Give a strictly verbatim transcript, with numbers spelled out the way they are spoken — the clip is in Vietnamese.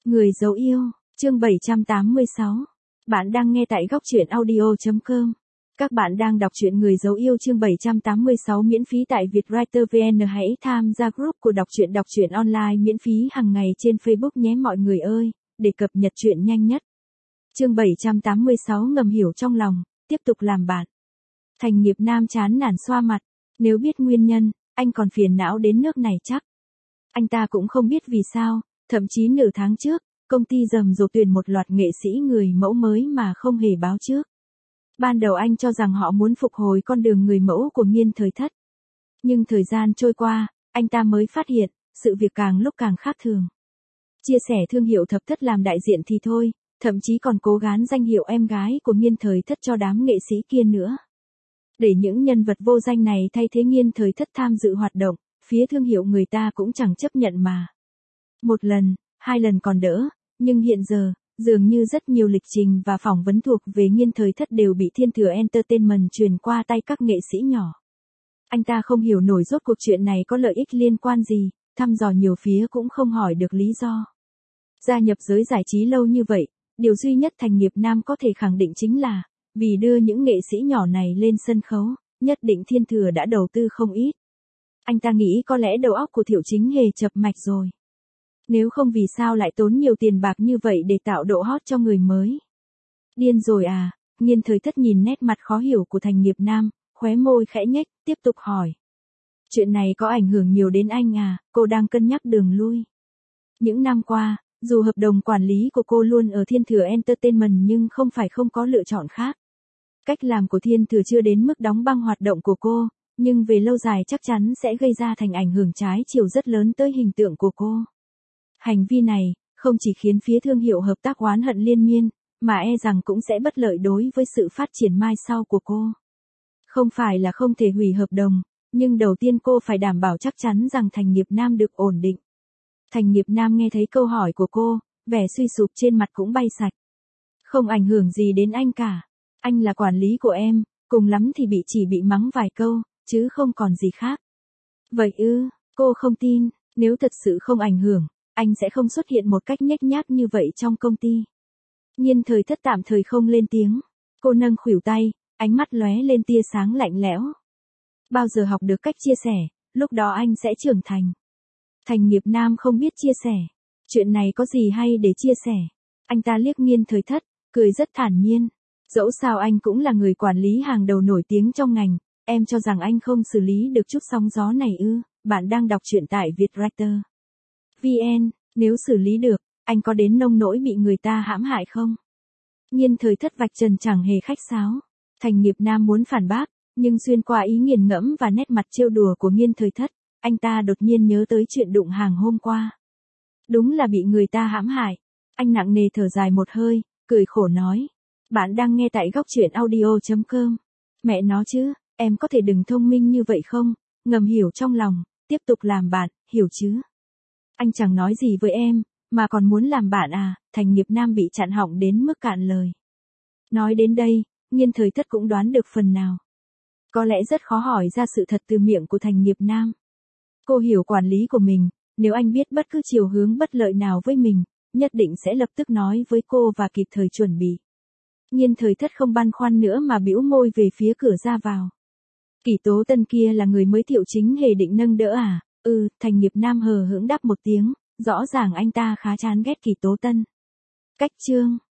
Người dấu yêu, chương bảy trăm tám mươi sáu. Bạn đang nghe tại góc truyện audio chấm com. Các bạn đang đọc truyện Người dấu yêu chương bảy trăm tám mươi sáu miễn phí tại Vietwriter vê en. Hãy tham gia group của đọc truyện đọc truyện online miễn phí hàng ngày trên Facebook nhé mọi người ơi, để cập nhật truyện nhanh nhất. Chương bảy trăm tám mươi sáu ngầm hiểu trong lòng, tiếp tục làm bạn. Thành Nghiệp Nam chán nản xoa mặt, nếu biết nguyên nhân, anh còn phiền não đến nước này chắc. Anh ta cũng không biết vì sao, thậm chí nửa tháng trước, công ty rầm rộ tuyển một loạt nghệ sĩ người mẫu mới mà không hề báo trước. Ban đầu anh cho rằng họ muốn phục hồi con đường người mẫu của Nghiên Thời Thất. Nhưng thời gian trôi qua, anh ta mới phát hiện, sự việc càng lúc càng khác thường. Chia sẻ thương hiệu Thập Thất làm đại diện thì thôi, thậm chí còn cố gắng danh hiệu em gái của Nghiên Thời Thất cho đám nghệ sĩ kia nữa. Để những nhân vật vô danh này thay thế Nghiên Thời Thất tham dự hoạt động, phía thương hiệu người ta cũng chẳng chấp nhận mà. Một lần, hai lần còn đỡ, nhưng hiện giờ, dường như rất nhiều lịch trình và phỏng vấn thuộc về Nghiên Thời Thất đều bị Thiên Thừa Entertainment truyền qua tay các nghệ sĩ nhỏ. Anh ta không hiểu nổi rốt cuộc chuyện này có lợi ích liên quan gì, thăm dò nhiều phía cũng không hỏi được lý do. Gia nhập giới giải trí lâu như vậy, điều duy nhất Thành Nghiệp Nam có thể khẳng định chính là, vì đưa những nghệ sĩ nhỏ này lên sân khấu, nhất định Thiên Thừa đã đầu tư không ít. Anh ta nghĩ có lẽ đầu óc của Thiệu Chính Hề chập mạch rồi. Nếu không vì sao lại tốn nhiều tiền bạc như vậy để tạo độ hot cho người mới. Điên rồi à, Nghiên Thời Thất nhìn nét mặt khó hiểu của Thành Nghiệp Nam, khóe môi khẽ nhếch, tiếp tục hỏi. Chuyện này có ảnh hưởng nhiều đến anh à, cô đang cân nhắc đường lui. Những năm qua, dù hợp đồng quản lý của cô luôn ở Thiên Thừa Entertainment nhưng không phải không có lựa chọn khác. Cách làm của Thiên Thừa chưa đến mức đóng băng hoạt động của cô, nhưng về lâu dài chắc chắn sẽ gây ra thành ảnh hưởng trái chiều rất lớn tới hình tượng của cô. Hành vi này, không chỉ khiến phía thương hiệu hợp tác oán hận liên miên, mà e rằng cũng sẽ bất lợi đối với sự phát triển mai sau của cô. Không phải là không thể hủy hợp đồng, nhưng đầu tiên cô phải đảm bảo chắc chắn rằng Thành Nghiệp Nam được ổn định. Thành Nghiệp Nam nghe thấy câu hỏi của cô, vẻ suy sụp trên mặt cũng bay sạch. Không ảnh hưởng gì đến anh cả. Anh là quản lý của em, cùng lắm thì bị chỉ bị mắng vài câu, chứ không còn gì khác. Vậy ư, cô không tin, nếu thật sự không ảnh hưởng, anh sẽ không xuất hiện một cách nhếch nhác như vậy trong công ty. Nghiên Thời Thất tạm thời không lên tiếng. Cô nâng khuỷu tay, ánh mắt lóe lên tia sáng lạnh lẽo. Bao giờ học được cách chia sẻ, lúc đó anh sẽ trưởng thành. Thành Nghiệp Nam không biết chia sẻ. Chuyện này có gì hay để chia sẻ. Anh ta liếc Nghiên Thời Thất, cười rất thản nhiên. Dẫu sao anh cũng là người quản lý hàng đầu nổi tiếng trong ngành. Em cho rằng anh không xử lý được chút sóng gió này ư? Bạn đang đọc truyện tại Vietwriter vê en, nếu xử lý được, anh có đến nông nỗi bị người ta hãm hại không? Nghiên Thời Thất vạch trần chẳng hề khách sáo. Thành Nghiệp Nam muốn phản bác, nhưng xuyên qua ý nghiền ngẫm và nét mặt trêu đùa của Nghiên Thời Thất, anh ta đột nhiên nhớ tới chuyện đụng hàng hôm qua. Đúng là bị người ta hãm hại. Anh nặng nề thở dài một hơi, cười khổ nói. Bạn đang nghe tại góc truyện audio chấm com. Mẹ nó chứ, em có thể đừng thông minh như vậy không? Ngầm hiểu trong lòng, tiếp tục làm bạn, hiểu chứ? Anh chẳng nói gì với em, mà còn muốn làm bạn à? Thành Nghiệp Nam bị chặn họng đến mức cạn lời. Nói đến đây, Nghiên Thời Thất cũng đoán được phần nào. Có lẽ rất khó hỏi ra sự thật từ miệng của Thành Nghiệp Nam. Cô hiểu quản lý của mình, nếu anh biết bất cứ chiều hướng bất lợi nào với mình, nhất định sẽ lập tức nói với cô và kịp thời chuẩn bị. Nghiên Thời Thất không băn khoăn nữa mà bĩu môi về phía cửa ra vào. Kỷ Tố Tân kia là người mới Thiệu Chính Hề định nâng đỡ à? Ừ, Thành Nghiệp Nam hờ hững đáp một tiếng, rõ ràng anh ta khá chán ghét Kỷ Tố Tân. Cách chương